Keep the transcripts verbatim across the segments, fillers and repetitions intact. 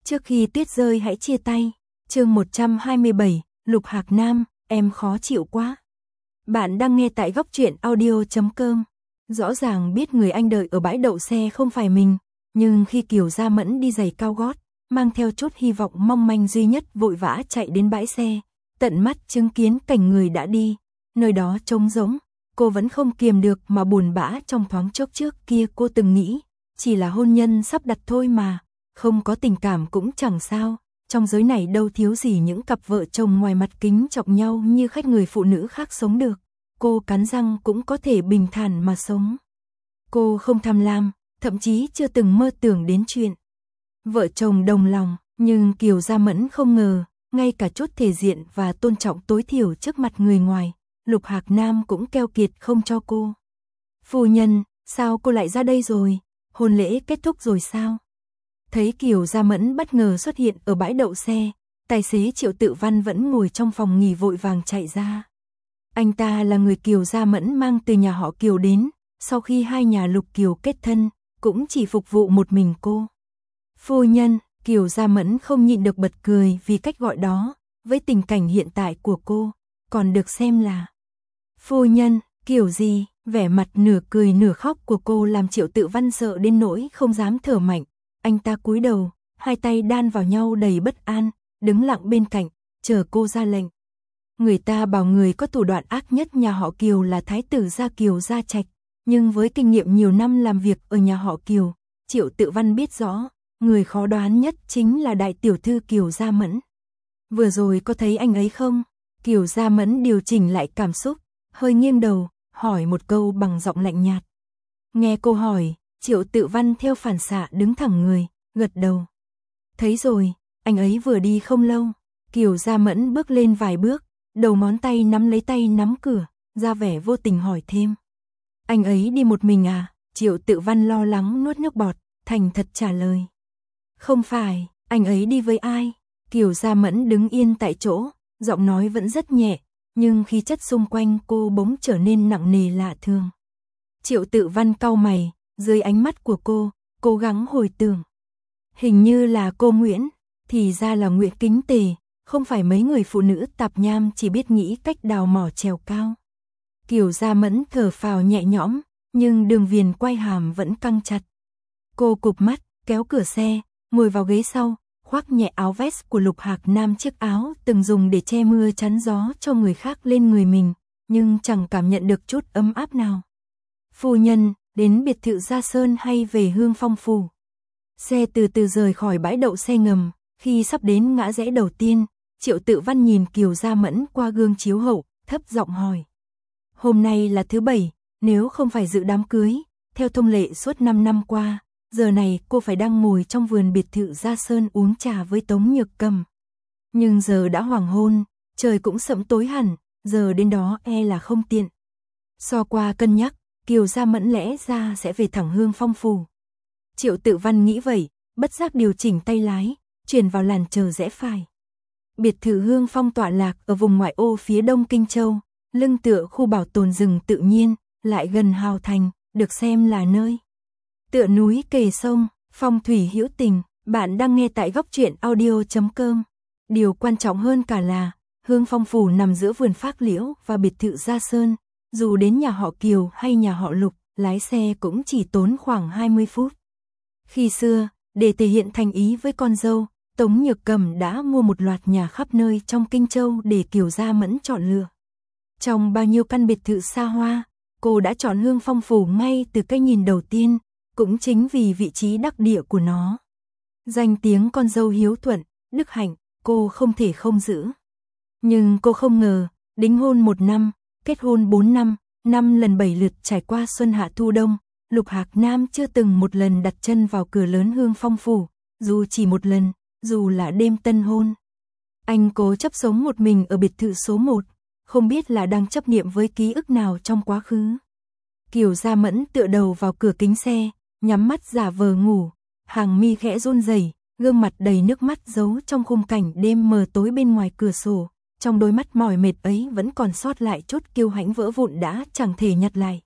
Trước khi tuyết rơi hãy chia tay. Chương một trăm hai mươi bảy, Lục Hạc Nam, em khó chịu quá. Bạn đang nghe tại góc truyện audio chấm com. Rõ ràng biết người anh đợi ở bãi đậu xe không phải mình, nhưng khi Kiều Gia Mẫn đi giày cao gót, mang theo chút hy vọng mong manh duy nhất vội vã chạy đến bãi xe, tận mắt chứng kiến cảnh người đã đi, nơi đó trống rỗng, cô vẫn không kiềm được mà buồn bã trong thoáng chốc trước kia cô từng nghĩ, chỉ là hôn nhân sắp đặt thôi mà, không có tình cảm cũng chẳng sao, trong giới này đâu thiếu gì những cặp vợ chồng ngoài mặt kính chọc nhau như khách người phụ nữ khác sống được, cô cắn răng cũng có thể bình thản mà sống. Cô không tham lam, thậm chí chưa từng mơ tưởng đến chuyện vợ chồng đồng lòng, nhưng Kiều Gia Mẫn không ngờ, ngay cả chút thể diện và tôn trọng tối thiểu trước mặt người ngoài, Lục Hạc Nam cũng keo kiệt không cho cô. Phu nhân, sao cô lại ra đây rồi? Hôn lễ kết thúc rồi sao? Thấy Kiều Gia Mẫn bất ngờ xuất hiện ở bãi đậu xe, tài xế Triệu Tự Văn vẫn ngồi trong phòng nghỉ vội vàng chạy ra. Anh ta là người Kiều Gia Mẫn mang từ nhà họ Kiều đến, sau khi hai nhà Lục Kiều kết thân, cũng chỉ phục vụ một mình cô. Phu nhân, Kiều Gia Mẫn không nhịn được bật cười vì cách gọi đó, với tình cảnh hiện tại của cô, còn được xem là phu nhân, kiểu gì, vẻ mặt nửa cười nửa khóc của cô làm Triệu Tự Văn sợ đến nỗi không dám thở mạnh. Anh ta cúi đầu, hai tay đan vào nhau đầy bất an, đứng lặng bên cạnh, chờ cô ra lệnh. Người ta bảo người có thủ đoạn ác nhất nhà họ Kiều là thái tử gia Kiều Gia Trạch, nhưng với kinh nghiệm nhiều năm làm việc ở nhà họ Kiều, Triệu Tự Văn biết rõ, người khó đoán nhất chính là đại tiểu thư Kiều Gia Mẫn. Vừa rồi có thấy anh ấy không? Kiều Gia Mẫn điều chỉnh lại cảm xúc, hơi nghiêng đầu, hỏi một câu bằng giọng lạnh nhạt. Nghe cô hỏi, Triệu Tự Văn theo phản xạ đứng thẳng người, gật đầu. Thấy rồi, anh ấy vừa đi không lâu. Kiều Gia Mẫn bước lên vài bước, đầu ngón tay nắm lấy tay nắm cửa, ra vẻ vô tình hỏi thêm. Anh ấy đi một mình à? Triệu Tự Văn lo lắng nuốt nước bọt, thành thật trả lời. Không phải, anh ấy đi với ai? Kiều Gia Mẫn đứng yên tại chỗ, giọng nói vẫn rất nhẹ, nhưng khí chất xung quanh cô bỗng trở nên nặng nề lạ thường. Triệu Tự Văn cau mày, dưới ánh mắt của cô, cố gắng hồi tưởng. Hình như là cô Nguyễn, thì ra là Nguyễn Kính Tề, không phải mấy người phụ nữ tạp nham chỉ biết nghĩ cách đào mỏ trèo cao. Kiều Gia Mẫn thở phào nhẹ nhõm, nhưng đường viền quai hàm vẫn căng chặt. Cô cụp mắt, kéo cửa xe, ngồi vào ghế sau, khoác nhẹ áo vest của Lục Hạc Nam, chiếc áo từng dùng để che mưa chắn gió cho người khác lên người mình, nhưng chẳng cảm nhận được chút ấm áp nào. Phu nhân, đến biệt thự Gia Sơn hay về Hương Phong phủ? Xe từ từ rời khỏi bãi đậu xe ngầm, khi sắp đến ngã rẽ đầu tiên, Triệu Tự Văn nhìn Kiều Gia Mẫn qua gương chiếu hậu, thấp giọng hỏi. Hôm nay là thứ bảy, nếu không phải dự đám cưới, theo thông lệ suốt năm năm qua, giờ này cô phải đang ngồi trong vườn biệt thự Gia Sơn uống trà với Tống Nhược Cầm. Nhưng giờ đã hoàng hôn, trời cũng sẫm tối hẳn, giờ đến đó e là không tiện. So qua cân nhắc, Kiều Gia Mẫn lẽ ra sẽ về thẳng Hương Phong phủ. Triệu Tự Văn nghĩ vậy, bất giác điều chỉnh tay lái, chuyển vào làn chờ rẽ phải. Biệt thự Hương Phong tọa lạc ở vùng ngoại ô phía đông Kinh Châu, lưng tựa khu bảo tồn rừng tự nhiên, lại gần Hào Thành, được xem là nơi tựa núi kề sông, phong thủy hữu tình. Bạn đang nghe tại góc truyện audio chấm com. Điều quan trọng hơn cả là, Hương Phong phủ nằm giữa vườn phác liễu và biệt thự Gia Sơn, dù đến nhà họ Kiều hay nhà họ Lục, lái xe cũng chỉ tốn khoảng hai mươi phút. Khi xưa, để thể hiện thành ý với con dâu, Tống Nhược Cầm đã mua một loạt nhà khắp nơi trong Kinh Châu để Kiều Gia Mẫn chọn lựa. Trong bao nhiêu căn biệt thự xa hoa, cô đã chọn Hương Phong phủ ngay từ cái nhìn đầu tiên, cũng chính vì vị trí đắc địa của nó. Danh tiếng con dâu hiếu thuận, đức hạnh, cô không thể không giữ. Nhưng cô không ngờ, đính hôn một năm, kết hôn bốn năm, năm lần bảy lượt trải qua xuân hạ thu đông, Lục Hạc Nam chưa từng một lần đặt chân vào cửa lớn Hương Phong phủ, dù chỉ một lần, dù là đêm tân hôn. Anh cố chấp sống một mình ở biệt thự số một, không biết là đang chấp niệm với ký ức nào trong quá khứ. Kiều Gia Mẫn tựa đầu vào cửa kính xe, nhắm mắt giả vờ ngủ, hàng mi khẽ run rẩy, gương mặt đầy nước mắt giấu trong khung cảnh đêm mờ tối bên ngoài cửa sổ, trong đôi mắt mỏi mệt ấy vẫn còn sót lại chút kiêu hãnh vỡ vụn đã chẳng thể nhặt lại.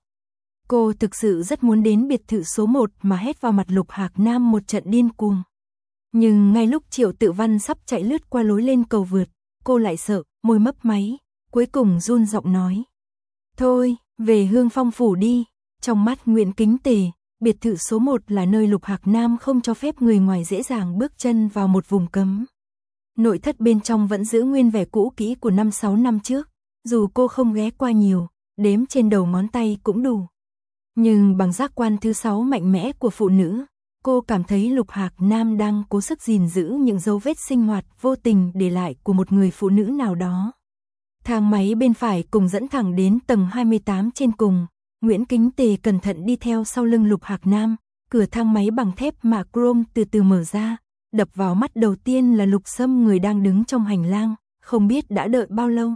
Cô thực sự rất muốn đến biệt thự số một mà hét vào mặt Lục Hạc Nam một trận điên cuồng. Nhưng ngay lúc Triệu Tự Văn sắp chạy lướt qua lối lên cầu vượt, cô lại sợ, môi mấp máy, cuối cùng run giọng nói. Thôi, về Hương Phong phủ đi. Trong mắt Nguyễn Kính Tề, biệt thự số một là nơi Lục Hạc Nam không cho phép người ngoài dễ dàng bước chân vào một vùng cấm. Nội thất bên trong vẫn giữ nguyên vẻ cũ kỹ của năm sáu năm trước, dù cô không ghé qua nhiều, đếm trên đầu ngón tay cũng đủ. Nhưng bằng giác quan thứ sáu mạnh mẽ của phụ nữ, cô cảm thấy Lục Hạc Nam đang cố sức gìn giữ những dấu vết sinh hoạt vô tình để lại của một người phụ nữ nào đó. Thang máy bên phải cùng dẫn thẳng đến tầng hai mươi tám trên cùng. Nguyễn Kính Tề cẩn thận đi theo sau lưng Lục Hạc Nam, cửa thang máy bằng thép mạ chrome từ từ mở ra, đập vào mắt đầu tiên là Lục Sâm người đang đứng trong hành lang, không biết đã đợi bao lâu.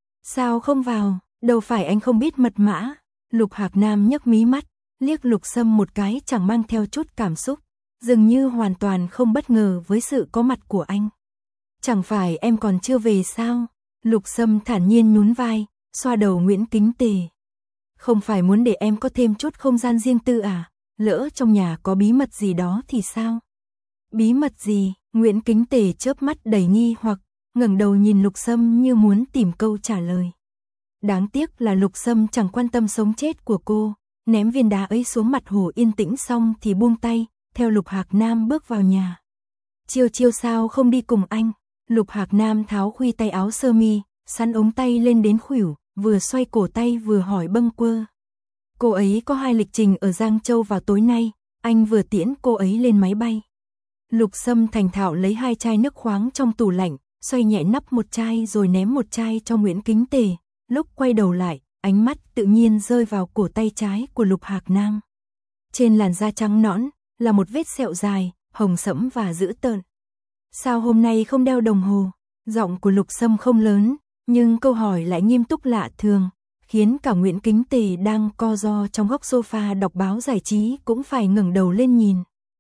Sao không vào, đâu phải anh không biết mật mã. Lục Hạc Nam nhấc mí mắt, liếc Lục Sâm một cái chẳng mang theo chút cảm xúc, dường như hoàn toàn không bất ngờ với sự có mặt của anh. Chẳng phải em còn chưa về sao? Lục Sâm thản nhiên nhún vai, xoa đầu Nguyễn Kính Tề. Không phải muốn để em có thêm chút không gian riêng tư à? Lỡ trong nhà có bí mật gì đó thì sao? Bí mật gì? Nguyễn Kính Tề chớp mắt đầy nghi hoặc, ngẩng đầu nhìn Lục Sâm như muốn tìm câu trả lời. Đáng tiếc là Lục Sâm chẳng quan tâm sống chết của cô, ném viên đá ấy xuống mặt hồ yên tĩnh xong thì buông tay, theo Lục Hạc Nam bước vào nhà. Chiêu chiêu sao không đi cùng anh? Lục Hạc Nam tháo khuy tay áo sơ mi, sắn ống tay lên đến khuỷu, vừa xoay cổ tay vừa hỏi bâng quơ. Cô ấy có hai lịch trình ở Giang Châu vào tối nay, anh vừa tiễn cô ấy lên máy bay. Lục Sâm thành thạo lấy hai chai nước khoáng trong tủ lạnh, xoay nhẹ nắp một chai rồi ném một chai cho Nguyễn Kính Tề. Lúc quay đầu lại, ánh mắt tự nhiên rơi vào cổ tay trái của Lục Hạc Nam. Trên làn da trắng nõn là một vết sẹo dài, hồng sẫm và dữ tợn. Sao hôm nay không đeo đồng hồ? Giọng của Lục Sâm không lớn, nhưng câu hỏi lại nghiêm túc lạ thường, khiến cả Nguyễn Kính Tề đang co ro trong góc sofa đọc báo giải trí cũng phải ngẩng đầu lên nhìn.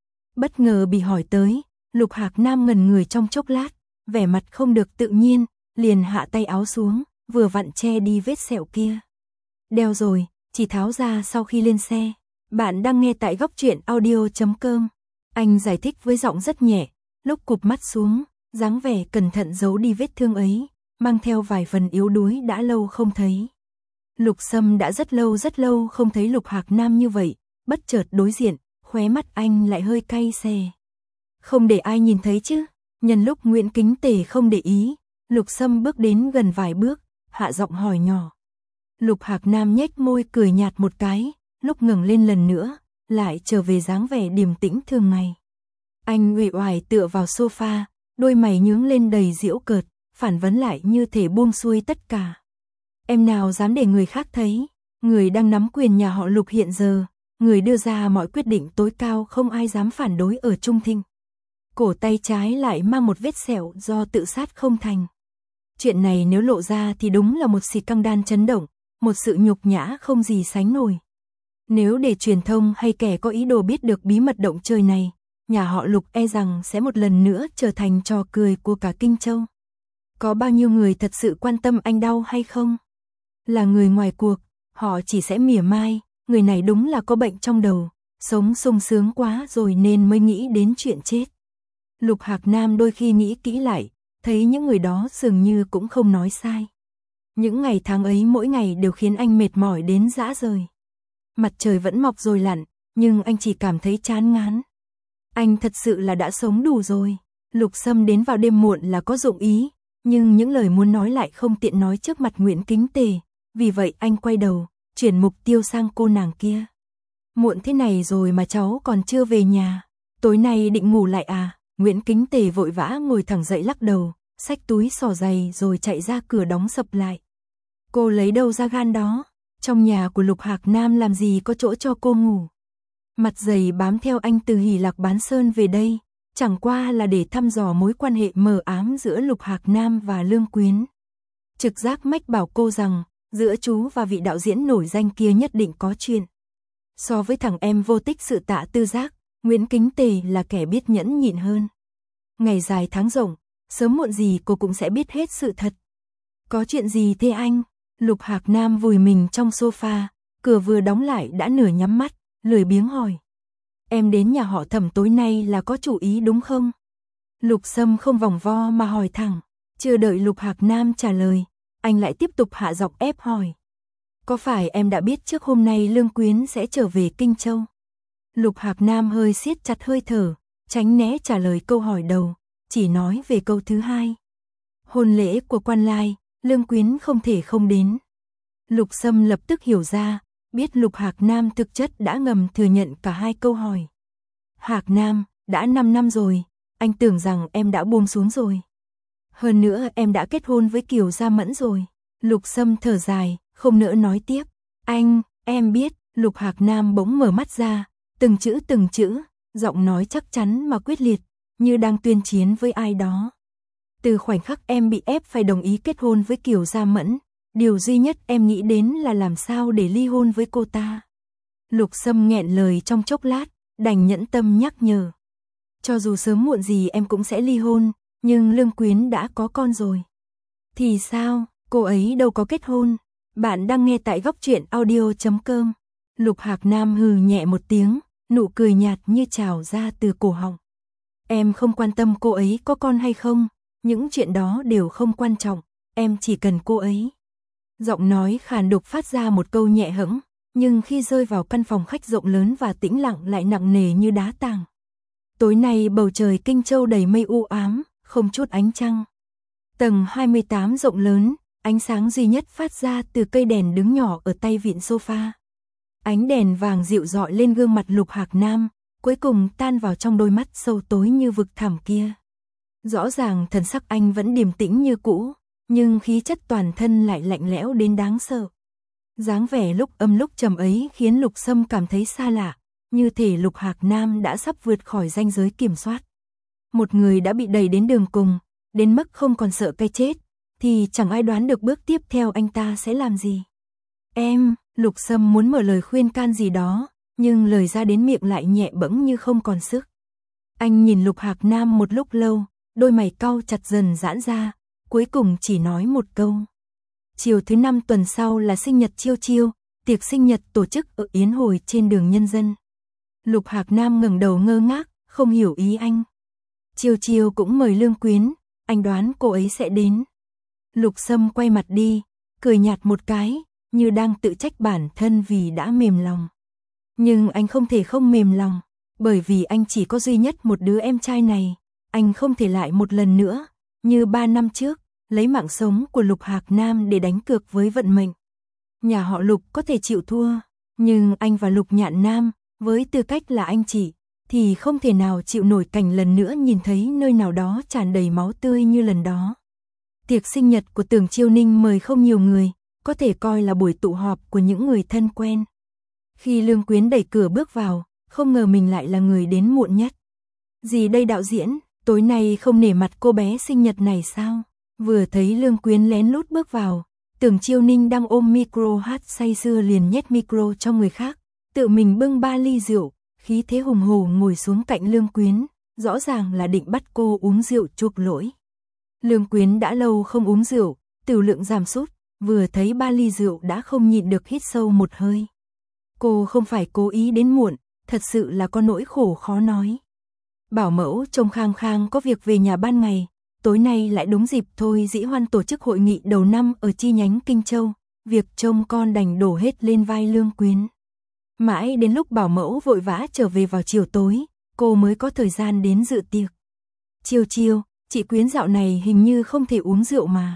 Bất ngờ bị hỏi tới, Lục Hạc Nam ngẩn người trong chốc lát, vẻ mặt không được tự nhiên, liền hạ tay áo xuống, vừa vặn che đi vết sẹo kia. Đeo rồi, chỉ tháo ra sau khi lên xe. Bạn đang nghe tại góc truyện audio chấm com. Anh giải thích với giọng rất nhẹ, lúc cụp mắt xuống, dáng vẻ cẩn thận giấu đi vết thương ấy, mang theo vài phần yếu đuối đã lâu không thấy. Lục Sâm đã rất lâu rất lâu không thấy Lục Hạc Nam như vậy, bất chợt đối diện, khóe mắt anh lại hơi cay xè. Không để ai nhìn thấy chứ? Nhân lúc Nguyễn Kính Tề không để ý, Lục Sâm bước đến gần vài bước, hạ giọng hỏi nhỏ. Lục Hạc Nam nhếch môi cười nhạt một cái, lúc ngẩng lên lần nữa, lại trở về dáng vẻ điềm tĩnh thường ngày. Anh uể oải tựa vào sofa, đôi mày nhướng lên đầy giễu cợt, phản vấn lại như thể buông xuôi tất cả. Em nào dám để người khác thấy, người đang nắm quyền nhà họ Lục hiện giờ, người đưa ra mọi quyết định tối cao không ai dám phản đối ở Trung Thinh. Cổ tay trái lại mang một vết sẹo do tự sát không thành. Chuyện này nếu lộ ra thì đúng là một xì căng đan chấn động, một sự nhục nhã không gì sánh nổi. Nếu để truyền thông hay kẻ có ý đồ biết được bí mật động trời này, nhà họ Lục e rằng sẽ một lần nữa trở thành trò cười của cả Kinh Châu. Có bao nhiêu người thật sự quan tâm anh đau hay không? Là người ngoài cuộc, họ chỉ sẽ mỉa mai, người này đúng là có bệnh trong đầu, sống sung sướng quá rồi nên mới nghĩ đến chuyện chết. Lục Hạc Nam đôi khi nghĩ kỹ lại, thấy những người đó dường như cũng không nói sai. Những ngày tháng ấy mỗi ngày đều khiến anh mệt mỏi đến rã rời. Mặt trời vẫn mọc rồi lặn, nhưng anh chỉ cảm thấy chán ngán. Anh thật sự là đã sống đủ rồi. Lục Sâm đến vào đêm muộn là có dụng ý, nhưng những lời muốn nói lại không tiện nói trước mặt Nguyễn Kính Tề. Vì vậy anh quay đầu, chuyển mục tiêu sang cô nàng kia. Muộn thế này rồi mà cháu còn chưa về nhà. Tối nay định ngủ lại à? Nguyễn Kính Tề vội vã ngồi thẳng dậy lắc đầu, xách túi xỏ giày rồi chạy ra cửa đóng sập lại. Cô lấy đâu ra gan đó? Trong nhà của Lục Hạc Nam làm gì có chỗ cho cô ngủ? Mặt dày bám theo anh từ Hỷ Lạc Bán Sơn về đây, chẳng qua là để thăm dò mối quan hệ mờ ám giữa Lục Hạc Nam và Lương Quyến. Trực giác mách bảo cô rằng, giữa chú và vị đạo diễn nổi danh kia nhất định có chuyện. So với thằng em vô tích sự Tạ Tư Giác, Nguyễn Kính Tề là kẻ biết nhẫn nhịn hơn. Ngày dài tháng rộng, sớm muộn gì cô cũng sẽ biết hết sự thật. Có chuyện gì thế anh? Lục Hạc Nam vùi mình trong sofa, cửa vừa đóng lại đã nửa nhắm mắt, lười biếng hỏi. Em đến nhà họ Thẩm tối nay là có chủ ý đúng không? Lục Sâm không vòng vo mà hỏi thẳng, chưa đợi Lục Hạc Nam trả lời, anh lại tiếp tục hạ giọng ép hỏi. Có phải em đã biết trước hôm nay Lương Quyến sẽ trở về Kinh Châu? Lục Hạc Nam hơi siết chặt hơi thở, tránh né trả lời câu hỏi đầu, chỉ nói về câu thứ hai. Hôn lễ của Quan Lai, Lương Quyến không thể không đến. Lục Sâm lập tức hiểu ra, biết Lục Hạc Nam thực chất đã ngầm thừa nhận cả hai câu hỏi. Hạc Nam, đã năm năm rồi, anh tưởng rằng em đã buông xuống rồi. Hơn nữa em đã kết hôn với Kiều Gia Mẫn rồi. Lục Sâm thở dài, không nỡ nói tiếp. Anh, em biết. Lục Hạc Nam bỗng mở mắt ra, từng chữ từng chữ, giọng nói chắc chắn mà quyết liệt, như đang tuyên chiến với ai đó. Từ khoảnh khắc em bị ép phải đồng ý kết hôn với Kiều Gia Mẫn, điều duy nhất em nghĩ đến là làm sao để ly hôn với cô ta. Lục Sâm nghẹn lời trong chốc lát, đành nhẫn tâm nhắc nhở. Cho dù sớm muộn gì em cũng sẽ ly hôn, nhưng Lương Quyến đã có con rồi. Thì sao, cô ấy đâu có kết hôn. Bạn đang nghe tại góc truyện audio chấm com. Lục Hạc Nam hừ nhẹ một tiếng, nụ cười nhạt như trào ra từ cổ họng. Em không quan tâm cô ấy có con hay không, những chuyện đó đều không quan trọng, em chỉ cần cô ấy. Giọng nói khàn đục phát ra một câu nhẹ hững, nhưng khi rơi vào căn phòng khách rộng lớn và tĩnh lặng lại nặng nề như đá tảng. Tối nay bầu trời Kinh Châu đầy mây u ám, không chút ánh trăng. Tầng hai mươi tám rộng lớn, ánh sáng duy nhất phát ra từ cây đèn đứng nhỏ ở tay vịn sofa. Ánh đèn vàng dịu rọi lên gương mặt Lục Hạc Nam, cuối cùng tan vào trong đôi mắt sâu tối như vực thẳm kia. Rõ ràng thần sắc anh vẫn điềm tĩnh như cũ, nhưng khí chất toàn thân lại lạnh lẽo đến đáng sợ. Dáng vẻ lúc âm lúc trầm ấy khiến Lục Sâm cảm thấy xa lạ, như thể Lục Hạc Nam đã sắp vượt khỏi ranh giới kiểm soát. Một người đã bị đẩy đến đường cùng, đến mức không còn sợ cái chết, thì chẳng ai đoán được bước tiếp theo anh ta sẽ làm gì. Em, Lục Sâm muốn mở lời khuyên can gì đó, nhưng lời ra đến miệng lại nhẹ bẫng như không còn sức. Anh nhìn Lục Hạc Nam một lúc lâu, đôi mày cau chặt dần giãn ra, cuối cùng chỉ nói một câu. Chiều thứ năm tuần sau là sinh nhật Chiêu Chiêu, tiệc sinh nhật tổ chức ở Yến Hồi trên đường Nhân Dân. Lục Hạc Nam ngẩng đầu ngơ ngác, không hiểu ý anh. Chiêu Chiêu cũng mời Lương Quyến, anh đoán cô ấy sẽ đến. Lục Sâm quay mặt đi, cười nhạt một cái, như đang tự trách bản thân vì đã mềm lòng. Nhưng anh không thể không mềm lòng, bởi vì anh chỉ có duy nhất một đứa em trai này, anh không thể lại một lần nữa, như ba năm trước, lấy mạng sống của Lục Hạc Nam để đánh cược với vận mệnh. Nhà họ Lục có thể chịu thua, nhưng anh và Lục Nhạn Nam, với tư cách là anh chị, thì không thể nào chịu nổi cảnh lần nữa nhìn thấy nơi nào đó tràn đầy máu tươi như lần đó. Tiệc sinh nhật của Tưởng Chiêu Ninh mời không nhiều người, có thể coi là buổi tụ họp của những người thân quen. Khi Lương Quyến đẩy cửa bước vào, không ngờ mình lại là người đến muộn nhất. Gì đây đạo diễn, tối nay không nể mặt cô bé sinh nhật này sao? Vừa thấy Lương Quyến lén lút bước vào, Tưởng Chiêu Ninh đang ôm micro hát say sưa liền nhét micro cho người khác, tự mình bưng ba ly rượu, khí thế hùng hổ ngồi xuống cạnh Lương Quyến, rõ ràng là định bắt cô uống rượu chuộc lỗi. Lương Quyến đã lâu không uống rượu, tiểu lượng giảm sút, vừa thấy ba ly rượu đã không nhịn được hít sâu một hơi. Cô không phải cố ý đến muộn, thật sự là có nỗi khổ khó nói. Bảo mẫu trông khang khang có việc về nhà ban ngày, tối nay lại đúng dịp Thôi Dĩ Hoan tổ chức hội nghị đầu năm ở chi nhánh Kinh Châu, việc trông con đành đổ hết lên vai Lương Quyến. Mãi đến lúc bảo mẫu vội vã trở về vào chiều tối, cô mới có thời gian đến dự tiệc. Chiêu Chiêu, chị Quyến dạo này hình như không thể uống rượu mà.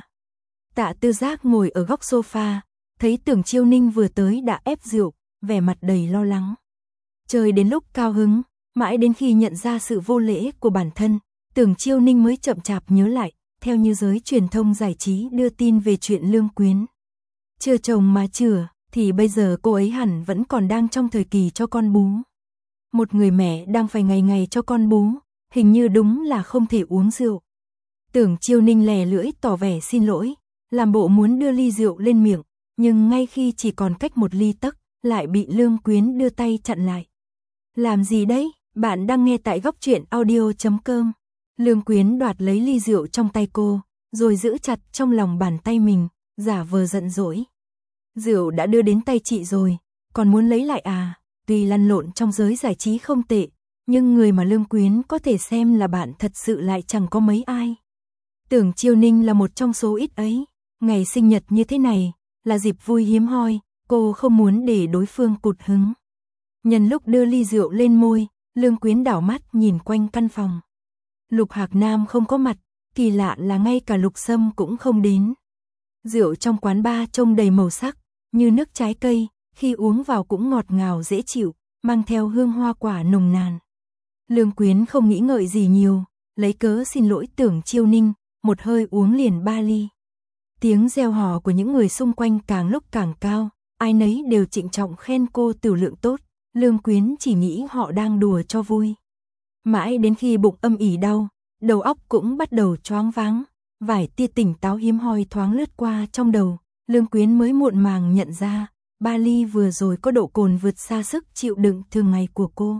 Tạ Tư Giác ngồi ở góc sofa, thấy Tưởng Chiêu Ninh vừa tới đã ép rượu, vẻ mặt đầy lo lắng. Chơi đến lúc cao hứng, mãi đến khi nhận ra sự vô lễ của bản thân, Tưởng Chiêu Ninh mới chậm chạp nhớ lại, theo như giới truyền thông giải trí đưa tin về chuyện Lương Quyến. Chưa chồng mà chửa, thì bây giờ cô ấy hẳn vẫn còn đang trong thời kỳ cho con bú. Một người mẹ đang phải ngày ngày cho con bú, hình như đúng là không thể uống rượu. Tưởng Chiêu Ninh lè lưỡi tỏ vẻ xin lỗi, làm bộ muốn đưa ly rượu lên miệng, nhưng ngay khi chỉ còn cách một ly tấc, lại bị Lương Quyến đưa tay chặn lại. Làm gì đấy? Bạn đang nghe tại góc truyện audio chấm com. Lương Quyến đoạt lấy ly rượu trong tay cô, rồi giữ chặt trong lòng bàn tay mình, giả vờ giận dỗi. Rượu đã đưa đến tay chị rồi, còn muốn lấy lại à? Tuy lăn lộn trong giới giải trí không tệ, nhưng người mà Lương Quyến có thể xem là bạn thật sự lại chẳng có mấy ai. Tưởng Chiêu Ninh là một trong số ít ấy, ngày sinh nhật như thế này, là dịp vui hiếm hoi, cô không muốn để đối phương cụt hứng. Nhân lúc đưa ly rượu lên môi, Lương Quyến đảo mắt nhìn quanh căn phòng. Lục Hạc Nam không có mặt, kỳ lạ là ngay cả Lục Sâm cũng không đến. Rượu trong quán bar trông đầy màu sắc, như nước trái cây, khi uống vào cũng ngọt ngào dễ chịu, mang theo hương hoa quả nồng nàn. Lương Quyến không nghĩ ngợi gì nhiều, lấy cớ xin lỗi Tưởng Chiêu Ninh, một hơi uống liền ba ly. Tiếng reo hò của những người xung quanh càng lúc càng cao, ai nấy đều trịnh trọng khen cô tiểu lượng tốt, Lương Quyến chỉ nghĩ họ đang đùa cho vui. Mãi đến khi bụng âm ỉ đau, đầu óc cũng bắt đầu choáng váng, vài tia tỉnh táo hiếm hoi thoáng lướt qua trong đầu, Lương Quyến mới muộn màng nhận ra, ba ly vừa rồi có độ cồn vượt xa sức chịu đựng thường ngày của cô.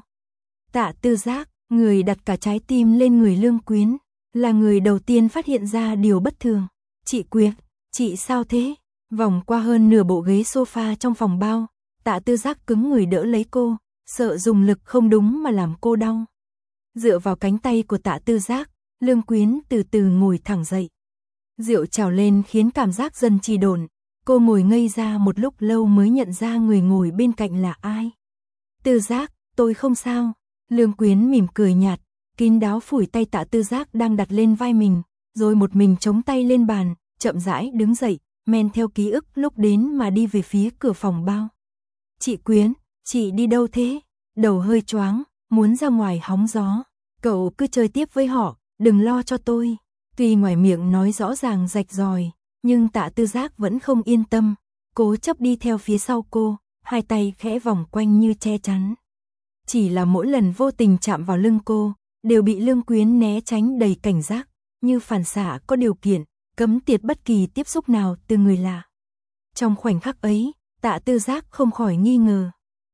Tạ Tư Giác, người đặt cả trái tim lên người Lương Quyến, là người đầu tiên phát hiện ra điều bất thường. Chị Quyến, chị sao thế? Vòng qua hơn nửa bộ ghế sofa trong phòng bao, Tạ Tư Giác cứng người đỡ lấy cô, sợ dùng lực không đúng mà làm cô đau. Dựa vào cánh tay của Tạ Tư Giác, Lương Quyến từ từ ngồi thẳng dậy. Rượu trào lên khiến cảm giác dần trì độn, cô ngồi ngây ra một lúc lâu mới nhận ra người ngồi bên cạnh là ai. Tư Giác, tôi không sao. Lương Quyến mỉm cười nhạt, kín đáo phủi tay Tạ Tư Giác đang đặt lên vai mình, rồi một mình chống tay lên bàn, chậm rãi đứng dậy, men theo ký ức lúc đến mà đi về phía cửa phòng bao. Chị Quyến, chị đi đâu thế? Đầu hơi choáng, muốn ra ngoài hóng gió. Cậu cứ chơi tiếp với họ, đừng lo cho tôi. Tuy ngoài miệng nói rõ ràng rạch ròi, nhưng Tạ Tư Giác vẫn không yên tâm, cố chấp đi theo phía sau cô, hai tay khẽ vòng quanh như che chắn. Chỉ là mỗi lần vô tình chạm vào lưng cô, đều bị Lương Quyến né tránh đầy cảnh giác, như phản xạ có điều kiện, cấm tiệt bất kỳ tiếp xúc nào từ người lạ. Trong khoảnh khắc ấy, Tạ Tư Giác không khỏi nghi ngờ.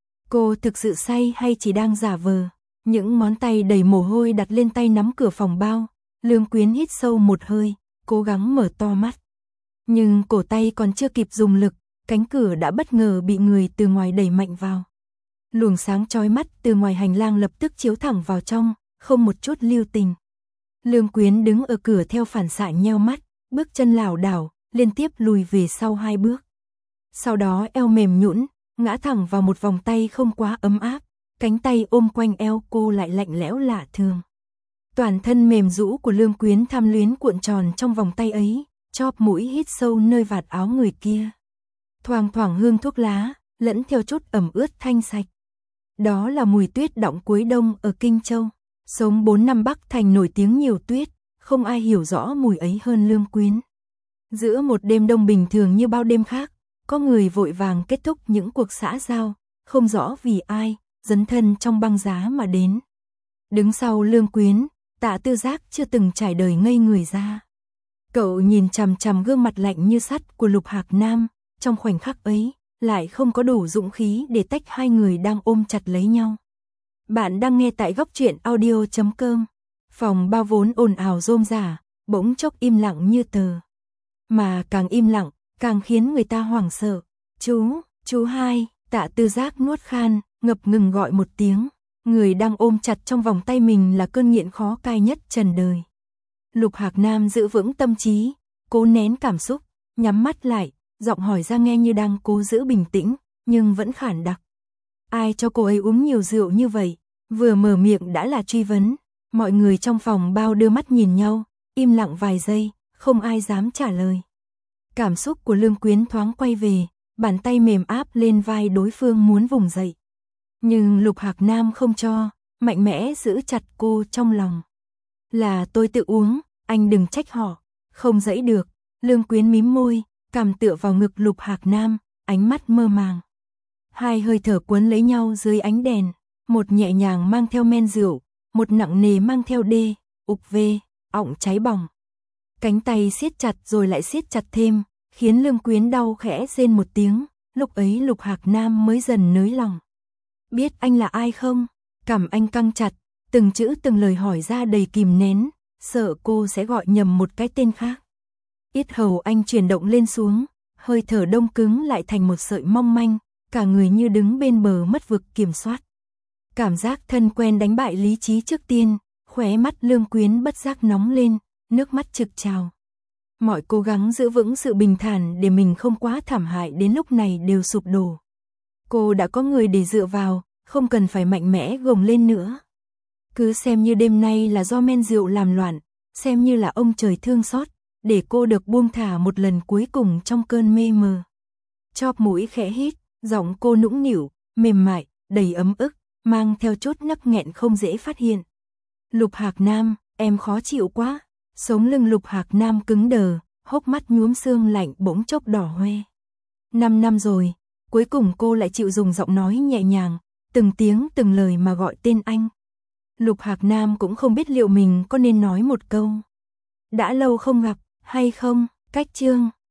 Cô thực sự say hay chỉ đang giả vờ? Những ngón tay đầy mồ hôi đặt lên tay nắm cửa phòng bao, Lương Quyến hít sâu một hơi, cố gắng mở to mắt. Nhưng cổ tay còn chưa kịp dùng lực, cánh cửa đã bất ngờ bị người từ ngoài đẩy mạnh vào. Luồng sáng chói mắt từ ngoài hành lang lập tức chiếu thẳng vào trong, không một chút lưu tình. Lương Quyến đứng ở cửa theo phản xạ nheo mắt, bước chân lảo đảo, liên tiếp lùi về sau hai bước. Sau đó eo mềm nhũn, ngã thẳng vào một vòng tay không quá ấm áp, cánh tay ôm quanh eo cô lại lạnh lẽo lạ thường. Toàn thân mềm rũ của Lương Quyến tham luyến cuộn tròn trong vòng tay ấy, chóp mũi hít sâu nơi vạt áo người kia. Thoang thoảng hương thuốc lá, lẫn theo chút ẩm ướt thanh sạch. Đó là mùi tuyết đọng cuối đông ở Kinh Châu. Sống bốn năm Bắc Thành nổi tiếng nhiều tuyết, không ai hiểu rõ mùi ấy hơn Lương Quyến. Giữa một đêm đông bình thường như bao đêm khác, có người vội vàng kết thúc những cuộc xã giao, không rõ vì ai, dấn thân trong băng giá mà đến. Đứng sau Lương Quyến, Tạ Tư Giác chưa từng trải đời ngây người ra. Cậu nhìn chằm chằm gương mặt lạnh như sắt của Lục Hạc Nam, trong khoảnh khắc ấy, lại không có đủ dũng khí để tách hai người đang ôm chặt lấy nhau. Bạn đang nghe tại góc truyện audio chấm com. Phòng bao vốn ồn ào rôm rả, bỗng chốc im lặng như tờ. Mà càng im lặng, càng khiến người ta hoảng sợ. Chú, chú hai, Tạ Tư Giác nuốt khan, ngập ngừng gọi một tiếng. Người đang ôm chặt trong vòng tay mình là cơn nghiện khó cai nhất trần đời. Lục Hạc Nam giữ vững tâm trí, cố nén cảm xúc, nhắm mắt lại, giọng hỏi ra nghe như đang cố giữ bình tĩnh, nhưng vẫn khản đặc. Ai cho cô ấy uống nhiều rượu như vậy? Vừa mở miệng đã là truy vấn. Mọi người trong phòng bao đưa mắt nhìn nhau, im lặng vài giây, không ai dám trả lời. Cảm xúc của Lương Quyến thoáng quay về, bàn tay mềm áp lên vai đối phương muốn vùng dậy. Nhưng Lục Hạc Nam không cho, mạnh mẽ giữ chặt cô trong lòng. Là tôi tự uống, anh đừng trách họ. Không dãy được, Lương Quyến mím môi, cằm tựa vào ngực Lục Hạc Nam, ánh mắt mơ màng. Hai hơi thở cuốn lấy nhau dưới ánh đèn, một nhẹ nhàng mang theo men rượu, một nặng nề mang theo đê, ục vê, ọng cháy bỏng. Cánh tay siết chặt rồi lại siết chặt thêm, khiến Lương Quyến đau khẽ rên một tiếng, lúc ấy Lục Hạc Nam mới dần nới lòng. Biết anh là ai không? Cằm anh căng chặt, từng chữ từng lời hỏi ra đầy kìm nén, sợ cô sẽ gọi nhầm một cái tên khác. Yết hầu anh chuyển động lên xuống, hơi thở đông cứng lại thành một sợi mong manh, cả người như đứng bên bờ mất vực kiểm soát. Cảm giác thân quen đánh bại lý trí trước tiên, khóe mắt Lương Quyến bất giác nóng lên, nước mắt trực trào. Mọi cố gắng giữ vững sự bình thản để mình không quá thảm hại đến lúc này đều sụp đổ. Cô đã có người để dựa vào, không cần phải mạnh mẽ gồng lên nữa. Cứ xem như đêm nay là do men rượu làm loạn, xem như là ông trời thương xót, để cô được buông thả một lần cuối cùng trong cơn mê mờ. Chóp mũi khẽ hít, giọng cô nũng nịu, mềm mại, đầy ấm ức, mang theo chút nấc nghẹn không dễ phát hiện. Lục Hạc Nam, em khó chịu quá. Sống lưng Lục Hạc Nam cứng đờ, hốc mắt nhuốm sương lạnh bỗng chốc đỏ hoe. Năm năm rồi, cuối cùng cô lại chịu dùng giọng nói nhẹ nhàng, từng tiếng từng lời mà gọi tên anh. Lục Hạc Nam cũng không biết liệu mình có nên nói một câu. Đã lâu không gặp, hay không, cách chương.